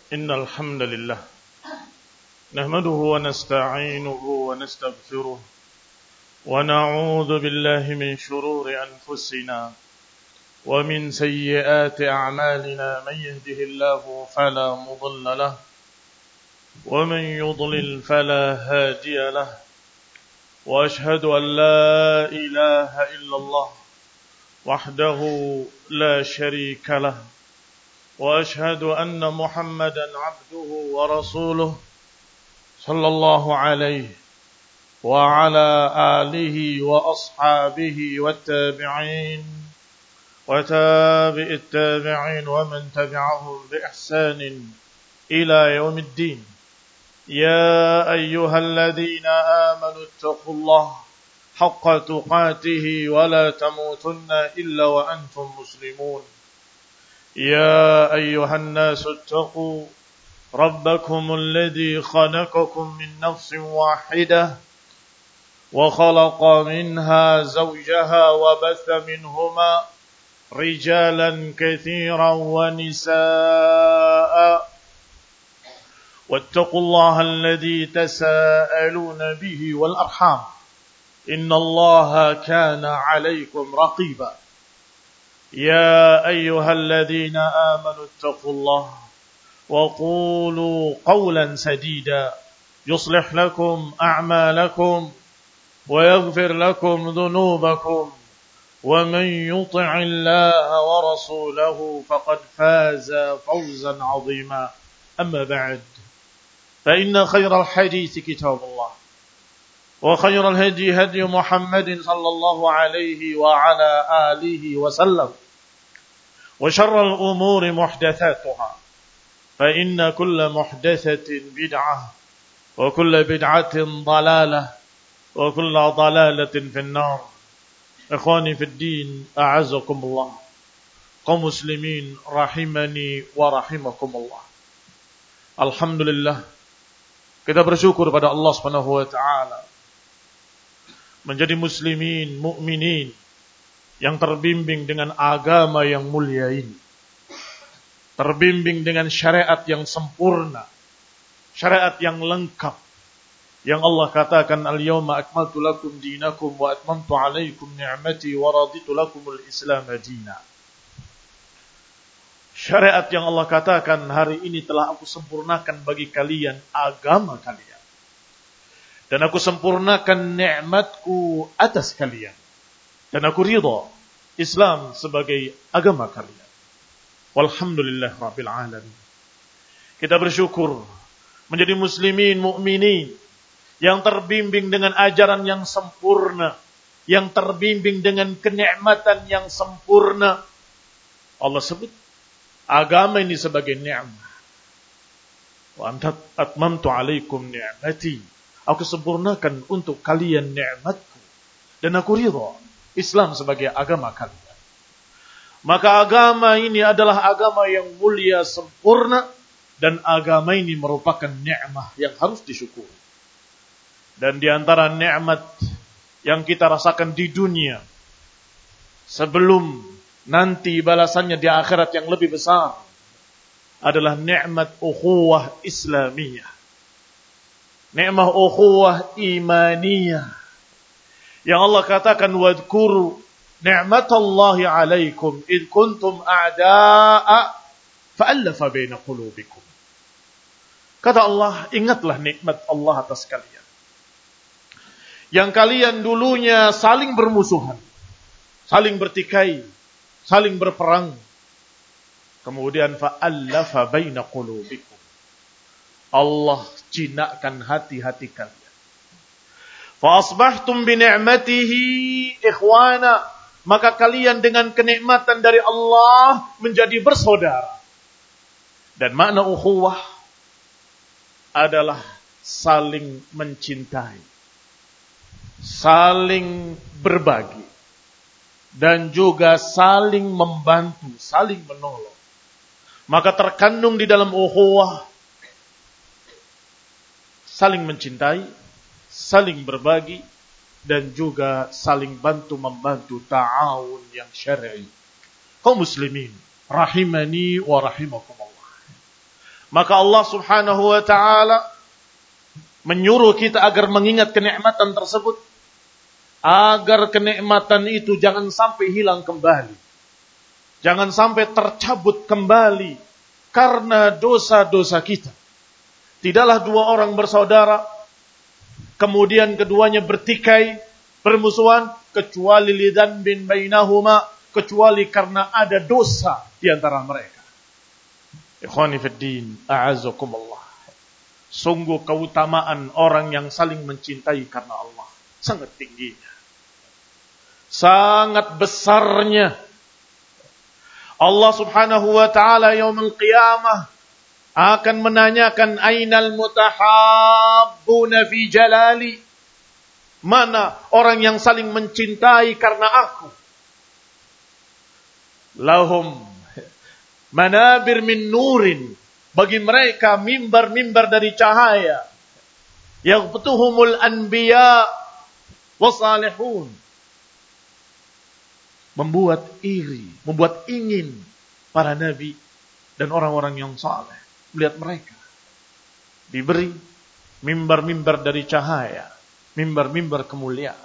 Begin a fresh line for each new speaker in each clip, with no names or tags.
إن الحمد لله نحمده ونستعينه ونستغفره ونعوذ بالله من شرور أنفسنا ومن سيئات أعمالنا من يهده الله فلا مضل له ومن يضلل فلا هادي له وأشهد أن لا إله إلا الله وحده لا شريك له وأشهد أن محمدا عبده ورسوله صلى الله عليه وعلى آله وأصحابه والتابعين وتابع التابعين ومن تبعهم بإحسان إلى يوم الدين. يا أيها الذين آمنوا اتقوا الله حق تقاته ولا تموتن إلا وأنتم مسلمون. يا أيها الناس اتقوا ربكم الذي خلقكم من نفس واحدة وخلق منها زوجها وبث منهما رجالا كثيرا ونساء واتقوا الله الذي تساءلون به والأرحام إن الله كان عليكم رقيبا. يا أيها الذين آمنوا اتقوا الله وقولوا قولا سديدا يصلح لكم أعمالكم ويغفر لكم ذنوبكم ومن يطع الله ورسوله فقد فاز فوزا عظيما. أما بعد فإن خير الحديث كتاب الله وخير الهدي هدي محمد صلى الله عليه وعلى آله وسلم وشر الأمور محدثاتها فإن كل محدثة بدعة وكل بدعة ضلالة وكل ضلالة في النار. إخواني في الدين أعزكم الله kaum muslimin rahimani wa rahimakumullah. Alhamdulillah, kita bersyukur pada Allah Subhanahu wa taala menjadi muslimin, mukminin yang terbimbing dengan agama yang mulia ini, terbimbing dengan syariat yang sempurna, syariat yang lengkap, yang Allah katakan al-yawma akmaltu lakum dinakum wa atmamtu alaikum ni'mati wa raditu lakumul Islam madina. Syariat yang Allah katakan hari ini telah aku sempurnakan bagi kalian agama kalian. Dan aku sempurnakan nikmatku atas kalian. Dan aku ridha Islam sebagai agama kalian. Walhamdulillah rabbil alamin. Kita bersyukur menjadi muslimin, mukminin yang terbimbing dengan ajaran yang sempurna, yang terbimbing dengan kenikmatan yang sempurna. Allah sebut agama ini sebagai nikmat. Wa atmamtu alaikum ni'mati. Aku sempurnakan untuk kalian nikmatku dan aku ridha Islam sebagai agama kalian. Maka agama ini adalah agama yang mulia, sempurna, dan agama ini merupakan nikmat yang harus disyukuri. Dan di antara nikmat yang kita rasakan di dunia sebelum nanti balasannya di akhirat yang lebih besar adalah nikmat ukhuwah Islamiyah. Nikmat ukhuwah imaniyah. Yang Allah katakan wadhkuru ni'matallahi 'alaikum id kuntum a'da'a fa'alafa baina qulubikum. Kata Allah, ingatlah nikmat Allah atas kalian. Yang kalian dulunya saling bermusuhan, saling bertikai, saling berperang. Kemudian fa'alafa baina qulubikum. Allah jinakkan hati-hati kalian. Fa asbahtum bi ni'matihi ikhwana, maka kalian dengan kenikmatan dari Allah menjadi bersaudara. Dan makna ukhuwah adalah saling mencintai, saling berbagi, dan juga saling membantu, saling menolong. Maka terkandung di dalam ukhuwah saling mencintai, saling berbagi, dan juga saling bantu-membantu, ta'awun yang syar'i. Kaum muslimin rahimani wa rahimakumullah. Maka Allah Subhanahu wa ta'ala menyuruh kita agar mengingat kenikmatan tersebut, agar kenikmatan itu jangan sampai hilang kembali, jangan sampai tercabut kembali karena dosa-dosa kita. Tidaklah dua orang bersaudara kemudian keduanya bertikai, bermusuhan, kecuali lidzanbin bainahuma, kecuali karena ada dosa di antara mereka. Ikhwani fid din, a'azzakumullah. Sungguh keutamaan orang yang saling mencintai karena Allah sangat tingginya, sangat besarnya. Allah Subhanahu wa ta'ala yaumul qiyamah akan menanyakan, ainal mutahabbuna fi jalali, mana orang yang saling mencintai karena aku. Lahum manabir min nurin, bagi mereka mimbar-mimbar dari cahaya. Yaghbutuhumul anbiya wasalihun, membuat iri, membuat ingin para nabi dan orang-orang yang saleh melihat mereka diberi mimbar-mimbar dari cahaya, mimbar-mimbar kemuliaan.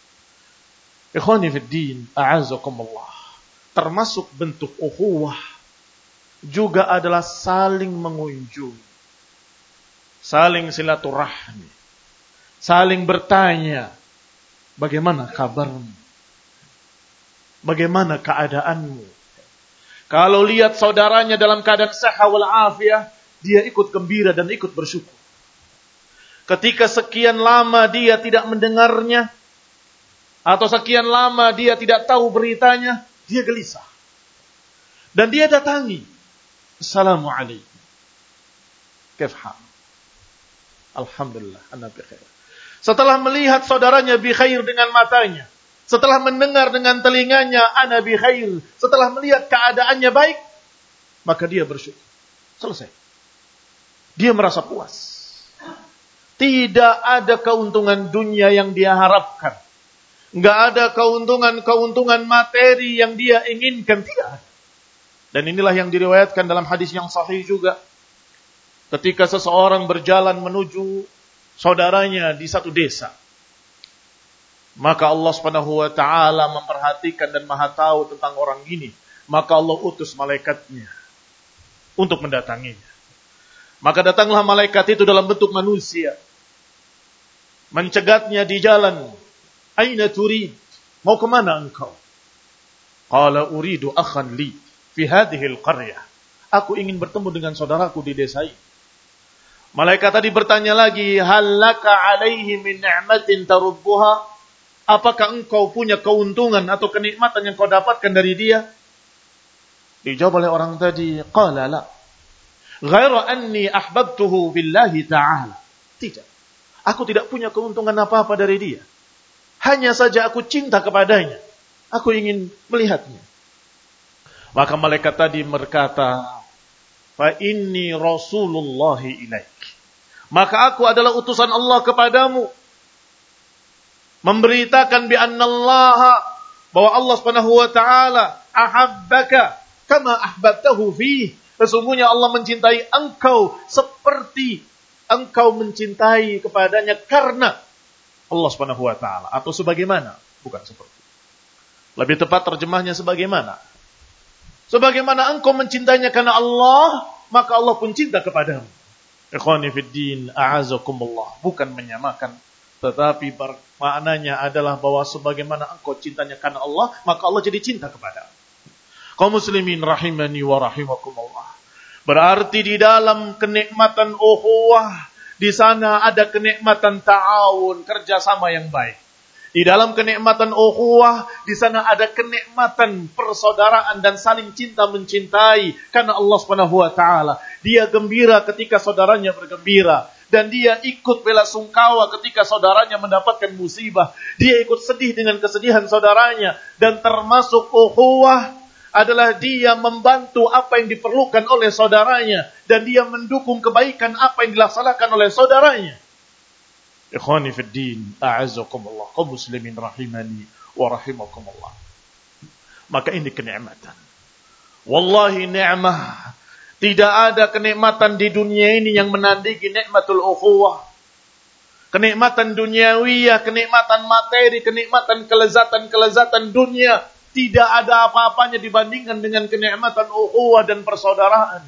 Ikhwani fid din, a'azzakumullah. Termasuk bentuk ukhuwah juga adalah saling mengunjungi, saling silaturahmi, saling bertanya, bagaimana kabarmu? Bagaimana keadaanmu? Kalau lihat saudaranya dalam keadaan sehat wal afiyah, dia ikut gembira dan ikut bersyukur. Ketika sekian lama dia tidak mendengarnya, atau sekian lama dia tidak tahu beritanya, dia gelisah. Dan dia datangi. Assalamualaikum. Kaif hal? Alhamdulillah, ana bi khair. Setelah melihat saudaranya bi khair dengan matanya, setelah mendengar dengan telinganya, ana bi khair, setelah melihat keadaannya baik, maka dia bersyukur. Selesai. Dia merasa puas. Tidak ada keuntungan dunia yang dia harapkan. Enggak ada keuntungan materi yang dia inginkan, tidak. Dan inilah yang diriwayatkan dalam hadis yang sahih juga. Ketika seseorang berjalan menuju saudaranya di satu desa, maka Allah Subhanahu wa ta'ala memperhatikan dan maha tahu tentang orang ini. Maka Allah utus malaikatnya untuk mendatanginya. Maka datanglah malaikat itu dalam bentuk manusia, mencegatnya di jalan. Aina turid? Mau kemana engkau? Qala uridu akhan li fi hadhil qaryah. Aku ingin bertemu dengan saudaraku di desa ini. Malaikat tadi bertanya lagi, hal laka alaihi min ni'matin tarubbuha? Apakah engkau punya keuntungan atau kenikmatan yang kau dapatkan dari dia? Dijawab oleh orang tadi, qala la. Ghaira anni ahbabtuhu billahi ta'ala. Tidak. Aku tidak punya keuntungan apa-apa dari dia. Hanya saja aku cinta kepadanya. Aku ingin melihatnya. Maka malaikat tadi berkata, fa inni rasulullahi ilaik. Maka aku adalah utusan Allah kepadamu. Memberitakan bi annallaha, bahwa Allah Subhanahu wa ta'ala ahabbaka kama ahbabtahu fihi. Sesungguhnya Allah mencintai engkau seperti engkau mencintai kepadanya karena Allah Subhanahu wa ta'ala. Atau sebagaimana, bukan seperti. Lebih tepat terjemahnya sebagaimana. Sebagaimana engkau mencintainya karena Allah, maka Allah pun cinta kepadamu. Ikhwani fid din, a'azakumullah. Bukan menyamakan, tetapi maknanya adalah bahwa sebagaimana engkau cintanya karena Allah, maka Allah jadi cinta kepadamu. Kaum muslimin rahimani wa rahimakumullah. Berarti di dalam kenikmatan ukhuwah, di sana ada kenikmatan ta'awun, kerjasama yang baik. Di dalam kenikmatan ukhuwah, di sana ada kenikmatan persaudaraan dan saling cinta mencintai karena Allah Subhanahu wa ta'ala. Dia gembira ketika saudaranya bergembira, dan dia ikut bela sungkawa ketika saudaranya mendapatkan musibah. Dia ikut sedih dengan kesedihan saudaranya, dan termasuk ukhuwah adalah dia membantu apa yang diperlukan oleh saudaranya, dan dia mendukung kebaikan apa yang dilaksanakan oleh saudaranya. Ikhwani fid din, a'azzakumullah, kaum muslimin rahimani wa rahimakumullah. Maka ini kenikmatan. Wallahi ni'mah Tidak ada kenikmatan di dunia ini yang menandingi nikmatul ukhuwah. Kenikmatan duniawiyah, kenikmatan materi, kenikmatan kelezatan-kelezatan dunia. Tidak ada apa-apanya dibandingkan dengan kenikmatan ukhuwah dan persaudaraan.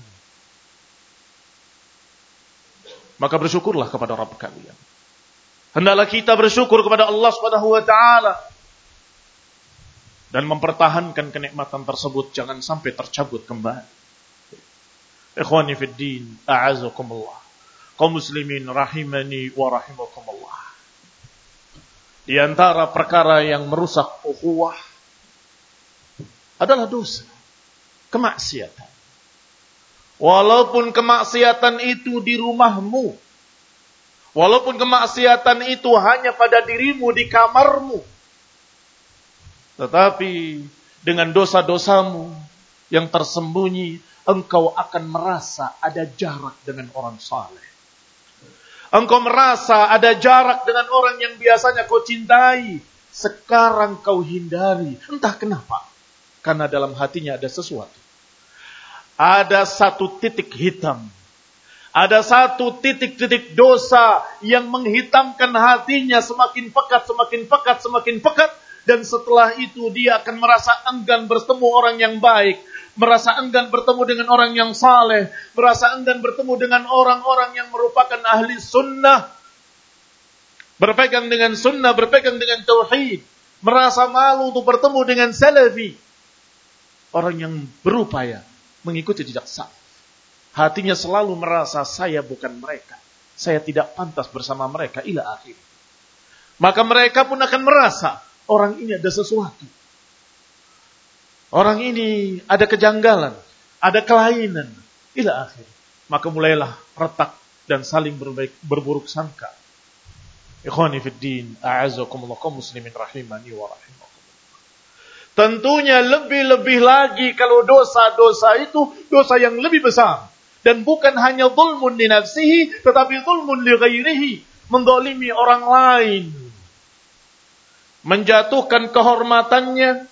Maka bersyukurlah kepada Rabb kalian. Hendaklah kita bersyukur kepada Allah Subhanahu wa taala dan mempertahankan kenikmatan tersebut jangan sampai tercabut kembali. Ikhwani fid din, a'azakumullah. Kaum muslimin rahimani wa rahimakumullah. Di antara perkara yang merusak ukhuwah adalah dosa, kemaksiatan. Walaupun kemaksiatan itu di rumahmu, walaupun kemaksiatan itu hanya pada dirimu di kamarmu, tetapi dengan dosa-dosamu yang tersembunyi, engkau akan merasa ada jarak dengan orang saleh. Engkau merasa ada jarak dengan orang yang biasanya kau cintai. Sekarang kau hindari. Entah kenapa. Karena dalam hatinya ada sesuatu. Ada satu titik hitam. Ada satu titik-titik dosa yang menghitamkan hatinya semakin pekat, semakin pekat, semakin pekat. Dan setelah itu dia akan merasa enggan bertemu orang yang baik. Merasa enggan bertemu dengan orang yang saleh. Merasa enggan bertemu dengan orang-orang yang merupakan ahli sunnah. Berpegang dengan sunnah, berpegang dengan tauhid. Merasa malu untuk bertemu dengan salafi. Orang yang berupaya mengikuti jejak salaf. Hatinya selalu merasa saya bukan mereka. Saya tidak pantas bersama mereka ila akhir. Maka mereka pun akan merasa orang ini ada sesuatu. Orang ini ada kejanggalan, ada kelainan, ila akhir. Maka mulailah retak dan saling berburuk sangka. Ikhwani fid din, a'azakumullah, kaum muslimin rahimani wa rahimakumullah. Tentunya lebih-lebih lagi kalau dosa-dosa itu dosa yang lebih besar. Dan bukan hanya zulmun li nafsihi, tetapi zulmun li ghairihi. Mendolimi orang lain. Menjatuhkan kehormatannya.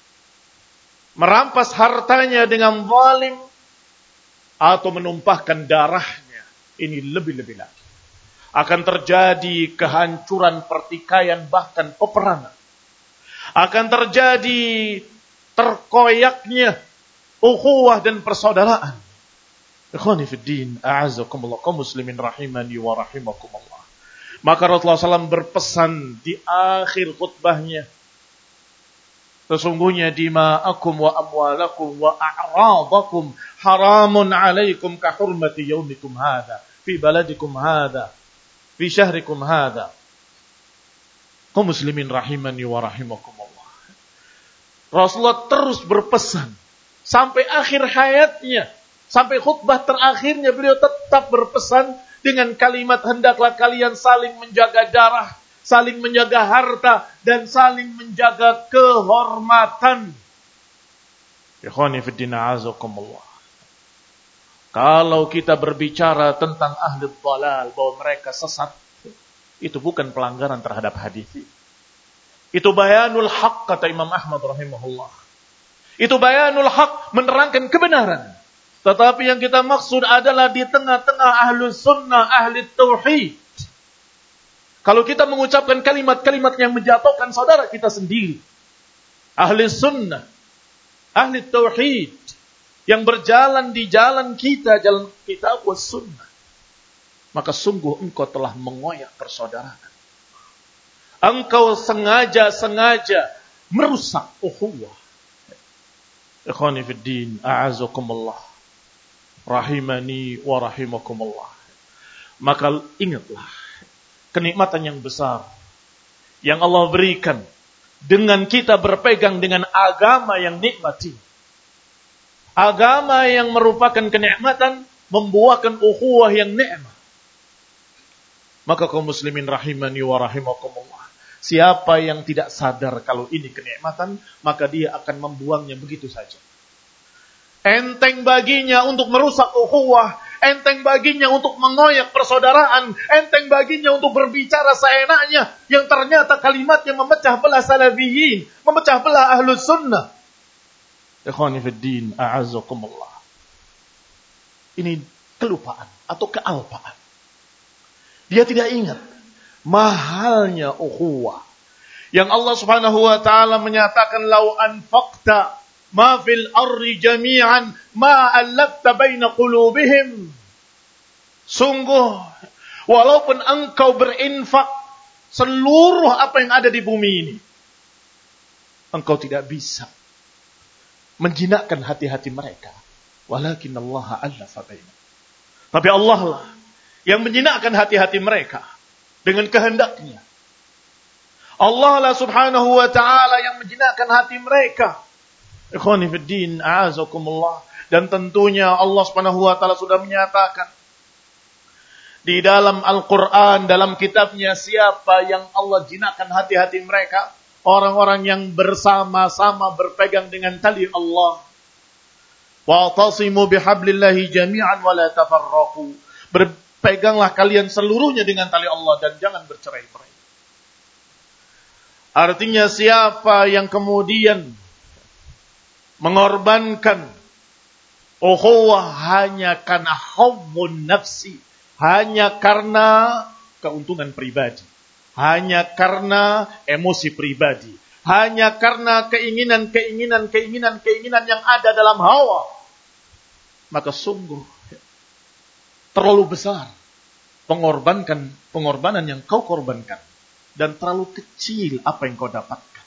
Merampas hartanya dengan zalim atau menumpahkan darahnya. Ini lebih-lebih lagi. Akan terjadi kehancuran, pertikaian, bahkan peperangan. Akan terjadi terkoyaknya ukhuwah dan persaudaraan. Ikhwani fid din, a'azakumullah, kaum muslimin rahimani wa rahimakumullah. Maka Rasulullah SAW berpesan di akhir khutbahnya, sesungguhnya dima'akum wa amwalakum wa a'radakum haramun alaikum ka hurmati yaumikum hadha fi baladikum hadha fi syahrikum hadha. Kaum muslimin rahimani wa rahimakumullah. Rasulullah terus berpesan sampai akhir hayatnya, sampai khutbah terakhirnya beliau tetap berpesan dengan kalimat hendaklah kalian saling menjaga darah, saling menjaga harta, dan saling menjaga kehormatan. Ikhwani fiddin a'azakumullah. Kalau kita berbicara tentang ahli dhalal, bahwa mereka sesat, itu bukan pelanggaran terhadap hadis. Itu bayanul haq, kata Imam Ahmad rahimahullah. Itu bayanul haq, menerangkan kebenaran. Tetapi yang kita maksud adalah di tengah-tengah ahli sunnah, ahli tauhid. Kalau kita mengucapkan kalimat-kalimat yang menjatuhkan saudara kita sendiri, ahli sunnah, ahli tauhid, yang berjalan di jalan kita, jalan kitab was sunnah, maka sungguh engkau telah mengoyak persaudaraan. Engkau sengaja merusak ukhuwah. Ikhwani fid din, a'azakumullah, rahimani wa rahimakumullah. Maka ingatlah kenikmatan yang besar yang Allah berikan dengan kita berpegang dengan agama yang nikmati. Agama yang merupakan kenikmatan membuahkan ukhuwah yang nikmat. Maka kaum muslimin rahimani wa rahimakumullah, siapa yang tidak sadar kalau ini kenikmatan, maka dia akan membuangnya begitu saja. Enteng baginya untuk merusak ukhuwah, enteng baginya untuk mengoyak persaudaraan, enteng baginya untuk berbicara seenaknya, yang ternyata kalimatnya memecah belah salafiyin, memecah belah ahlus sunnah. Ikhwani fid din, a'azzakumullah. Ini kelupaan atau kealpaan. Dia tidak ingat mahalnya ukhuwah. Yang Allah Subhanahu wa taala menyatakan lau anfaqta ma fil ardi jami'an ma allafta baina qulubihim. Sungguh walaupun engkau berinfak seluruh apa yang ada di bumi ini, engkau tidak bisa menjinakkan hati-hati mereka. Walakin Allah allafa baina. Tapi Allah lah yang menjinakkan hati-hati mereka dengan kehendaknya. Allah lah subhanahu wa ta'ala yang menjinakkan hati mereka. Ikhwani fid din, a'azakumullah. Dan tentunya Allah subhanahu wa ta'ala sudah menyatakan di dalam Al-Quran, dalam kitabnya, siapa yang Allah jinakkan hati-hati mereka? Orang-orang yang bersama-sama berpegang dengan tali Allah. Wa'tasimu bihablillahi jami'an wa la tafarraqu. Berpeganglah kalian seluruhnya dengan tali Allah dan jangan bercerai-berai. Artinya siapa yang kemudian mengorbankan ukhuwah hanya karena hubbun nafsi, hanya karena keuntungan pribadi, hanya karena emosi pribadi, hanya karena keinginan yang ada dalam hawa, maka sungguh terlalu besar pengorbanan yang kau korbankan dan terlalu kecil apa yang kau dapatkan.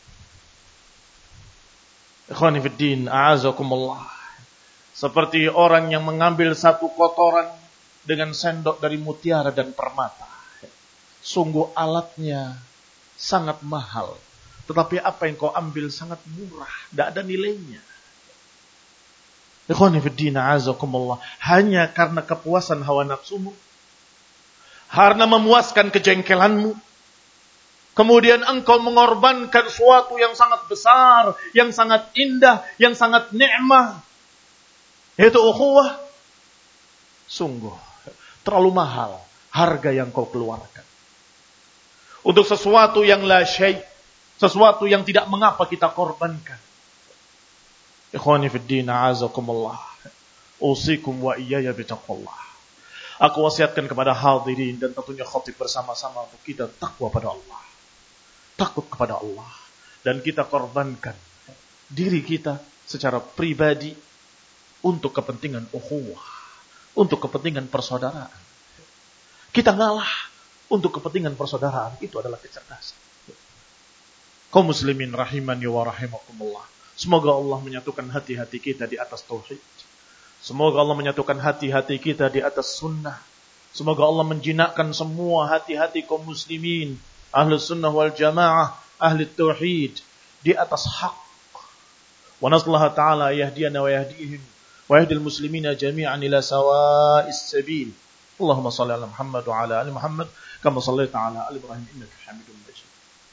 Ikhwani fid din, a'azakumullah. Seperti orang yang mengambil satu kotoran dengan sendok dari mutiara dan permata. Sungguh alatnya sangat mahal. Tetapi apa yang kau ambil sangat murah. Tidak ada nilainya. Ikhwani fiddina azakumullah. Hanya karena kepuasan hawa nafsumu. Karena memuaskan kejengkelanmu. Kemudian engkau mengorbankan sesuatu yang sangat besar. Yang sangat indah. Yang sangat nikmah. Yaitu ukhuwah. Sungguh terlalu mahal harga yang kau keluarkan. Untuk sesuatu yang la syai', sesuatu yang tidak mengapa kita korbankan. Ikhwani fid din, a'azakumullah. Usikum wa iyaya bitaqwallah. Aku wasiatkan kepada hadirin dan tentunya khatib bersama-sama untuk kita takwa pada Allah. Takut kepada Allah. Dan kita korbankan diri kita secara pribadi untuk kepentingan ukhuwah. Untuk kepentingan persaudaraan. Kita ngalah untuk kepentingan persaudaraan. Itu adalah kecerdasan. Kaum muslimin rahimani wa rahimakumullah. Semoga Allah menyatukan hati-hati kita di atas tauhid. Semoga Allah menyatukan hati-hati kita di atas sunnah. Semoga Allah menjinakkan semua hati-hati kaum muslimin, ahli sunnah wal jamaah, ahli tauhid di atas hak. Wa nasallaha ta'ala yahdiyana wa yahdihim wa yahdil muslimina jami'an ila sawa'is sabil. Allahumma salli ala Muhammad wa ala ali Muhammad kama sallaita ala ali Ibrahim innaka Hamidum Majid.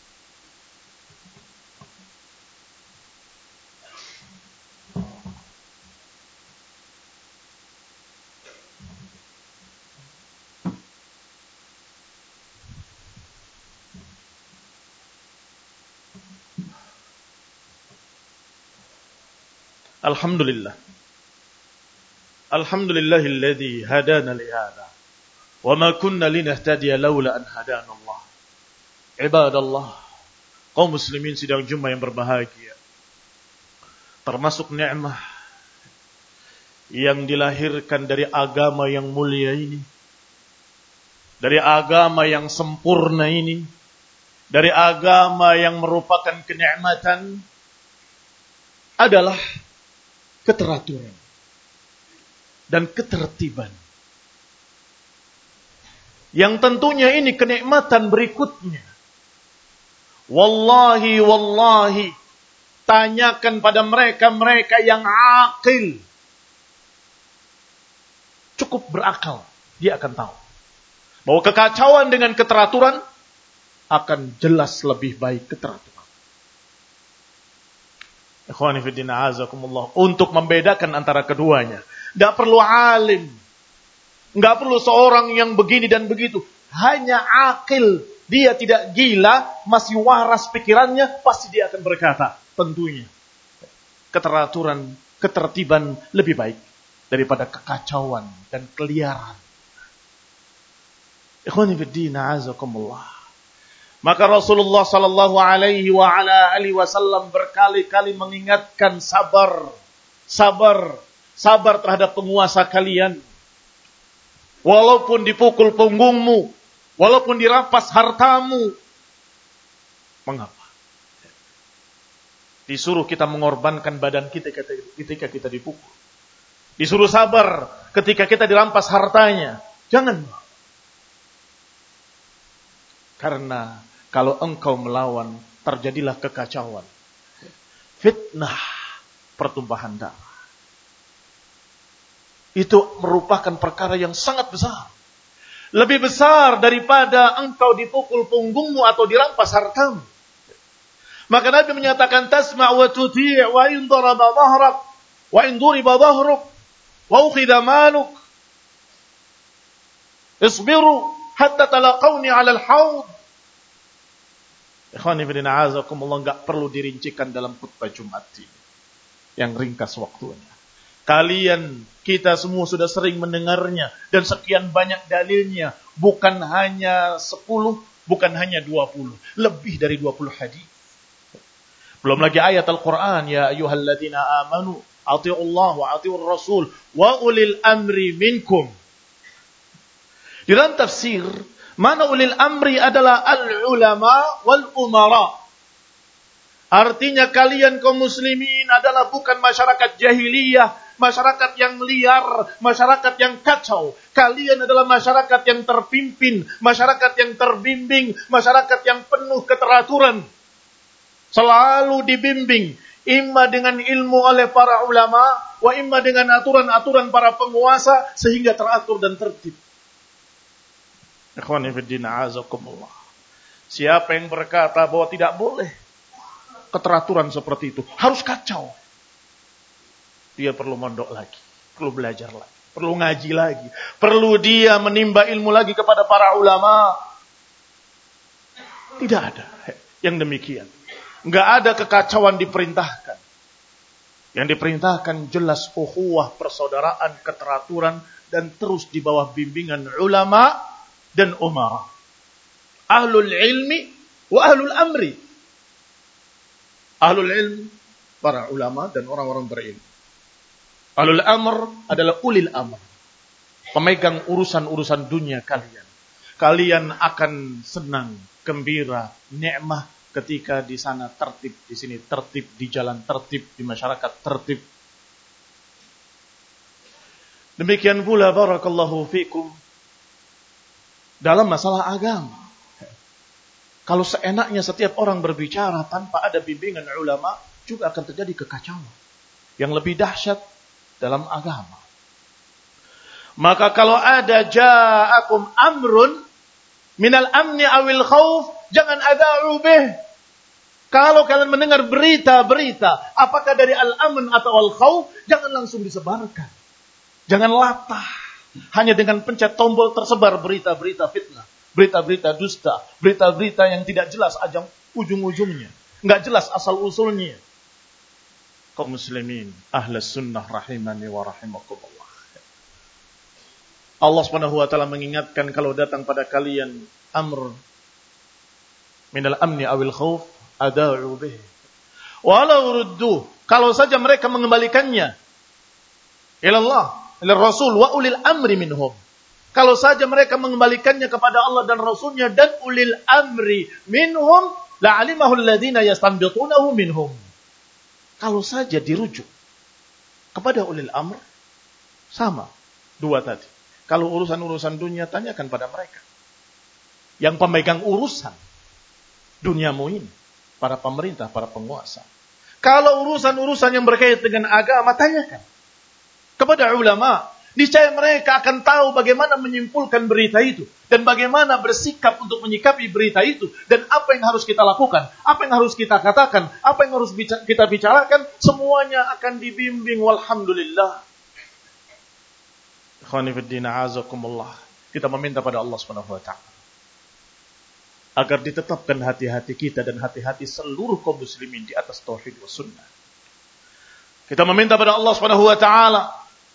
Alhamdulillah. Alhamdulillahilladzi hadana lihada. Wa ma kunna linahtadiya laula an hadana Allah. Ibadallah. Kaum muslimin sidang Jumat yang berbahagia. Termasuk nikmah yang dilahirkan dari agama yang mulia ini. Dari agama yang sempurna ini. Dari agama yang merupakan kenikmatan adalah keteraturan dan ketertiban. Yang tentunya ini kenikmatan berikutnya. Wallahi, tanyakan pada mereka yang akil. Cukup berakal, dia akan tahu bahwa kekacauan dengan keteraturan akan jelas lebih baik keteraturan. Ikhwani fiddin a'azakumullah. Untuk membedakan antara keduanya. Tidak perlu alim. Tidak perlu seorang yang begini dan begitu. Hanya akil. Dia tidak gila. Masih waras pikirannya. Pasti dia akan berkata. Tentunya. Keteraturan, ketertiban lebih baik. daripada kekacauan dan keliaran. Ikhwani fiddin, a'azakumullah. Maka Rasulullah sallallahu alaihi wa ala alihi wasallam berkali-kali mengingatkan sabar terhadap penguasa kalian. Walaupun dipukul punggungmu, walaupun dirampas hartamu. Mengapa? Disuruh kita mengorbankan badan kita ketika kita dipukul. Disuruh sabar ketika kita dirampas hartanya. Jangan. Karena kalau engkau melawan, terjadilah kekacauan. Fitnah, pertumpahan darah. Itu merupakan perkara yang sangat besar. Lebih besar daripada engkau dipukul punggungmu atau dirampas hartamu. Maka Nabi menyatakan, tasma' wa tuti' wa in daraba dhahrak wa in duriba dhahruk wa ukhidha maluk. Isbiru hatta talaqawni 'ala al-hawd. Ikhwani fillah, a'azakumullah, enggak perlu dirincikan dalam khutbah Jumat ini yang ringkas waktunya. Kalian, kita semua sudah sering mendengarnya dan sekian banyak dalilnya, bukan hanya 10, bukan hanya 20, lebih dari 20 hadis. Belum lagi ayat Al-Qur'an, ya ayyuhalladzina amanu atii'ullaha wa atii'ur rasul wa ulil amri minkum. Di dalam tafsir, mana ulil amri adalah al-ulama wal umara. Artinya kalian kaum muslimin adalah bukan masyarakat jahiliyah, masyarakat yang liar, masyarakat yang kacau. Kalian adalah masyarakat yang terpimpin, masyarakat yang terbimbing, masyarakat yang penuh keteraturan. Selalu dibimbing, imma dengan ilmu oleh para ulama, wa imma dengan aturan-aturan para penguasa, sehingga teratur dan tertib. Ikhwani fiddin, a'azakumullah. Siapa yang berkata bahwa tidak boleh keteraturan seperti itu, harus kacau, dia perlu mondok lagi, perlu belajar lagi, perlu ngaji lagi, perlu dia menimba ilmu lagi kepada para ulama. Tidak ada yang demikian. Enggak ada kekacauan diperintahkan. Yang diperintahkan jelas ukhuwah, persaudaraan, keteraturan, dan terus di bawah bimbingan ulama dan umara. Ahlul ilmi wa ahlul amri. Ahlul ilmi, para ulama dan orang-orang berilmu. Ahlul amr adalah ulil amr. Pemegang urusan-urusan dunia kalian. Kalian akan senang, gembira, nikmah ketika di sana tertib, di sini tertib, di jalan tertib, di masyarakat tertib. Demikian pula barakallahu fikum dalam masalah agama. Kalau seenaknya setiap orang berbicara tanpa ada bimbingan ulama, juga akan terjadi kekacauan yang lebih dahsyat dalam agama. Maka kalau ada ja'akum amrun minal amni awil khauf, jangan ada'u bih. Kalau kalian mendengar berita-berita, apakah dari al-amn atau al-khauf, jangan langsung disebarkan. Jangan latah. Hanya dengan pencet tombol tersebar berita-berita fitnah, berita-berita dusta, berita-berita yang tidak jelas ajang ujung-ujungnya, enggak jelas asal-usulnya. Kaum muslimin, ahlus sunnah rahimani wa rahimakumullah. Allah Subhanahu wa taala mengingatkan kalau datang pada kalian amr minal amni awil khauf ada'u bih. Walau ruddu, kalau saja mereka mengembalikannya ila Allah, ila Rasul wa ulil amri minhum. Kalau saja mereka mengembalikannya kepada Allah dan Rasulnya dan ulil amri minhum, la'alimahu alladhina yastanbitunahu minhum. Kalau saja dirujuk kepada ulil amr, sama dua tadi. Kalau urusan-urusan dunia, tanyakan pada mereka. Yang pemegang urusan duniamu ini, para pemerintah, para penguasa. Kalau urusan-urusan yang berkait dengan agama, tanyakan kepada ulama. Niscaya mereka akan tahu bagaimana menyimpulkan berita itu. Dan bagaimana bersikap untuk menyikapi berita itu. Dan apa yang harus kita lakukan. Apa yang harus kita katakan. Apa yang harus kita bicarakan. Semuanya akan dibimbing. Walhamdulillah. Ikhwanifiddina azakumullah. Kita meminta pada Allah SWT. Agar ditetapkan hati-hati kita dan hati-hati seluruh kaum muslimin di atas tauhid wa sunnah. Kita meminta pada Allah SWT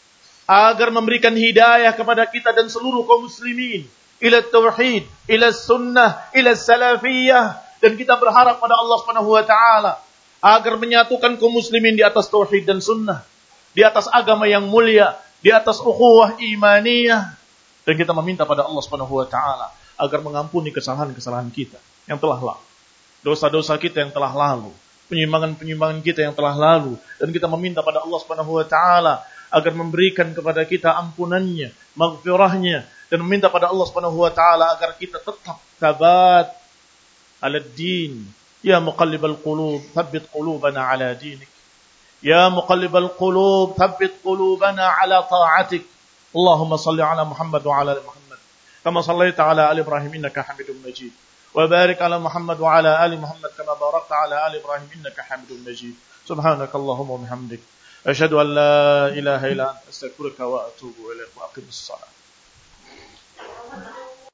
agar memberikan hidayah kepada kita dan seluruh kaum muslimin ila tauhid, ila sunnah, ila salafiyah, dan kita berharap pada Allah Subhanahu wa taala agar menyatukan kaum muslimin di atas tauhid dan sunnah, di atas agama yang mulia, di atas ukhuwah imaniyah, dan kita meminta pada Allah Subhanahu wa taala agar mengampuni kesalahan-kesalahan kita yang telah lalu, dosa-dosa kita yang telah lalu, penyimpangan-penyimpangan kita yang telah lalu, dan kita meminta pada Allah Subhanahu wa taala agar memberikan kepada kita ampunannya, maghfirahnya, dan meminta pada Allah Subhanahu wa taala agar kita tetap tabat ala din. Ya muqallibal qulub, tsabbit qulubana ala dinik. Ya muqallibal qulub, tsabbit qulubana ala ta'atik. Allahumma salli ala Muhammad wa ala ali Muhammad kama sallaita ala ali Ibrahim innaka Hamidum Majid. Wa barik ala Muhammad wa ala ali Muhammad kama barakta ala ali Ibrahim innaka Hamidum Majid. Subhanakallahumma wa bihamdik, أشهد أن لا إله إلا أنت أستغفرك وأتوب إليك وأقم الصلاة.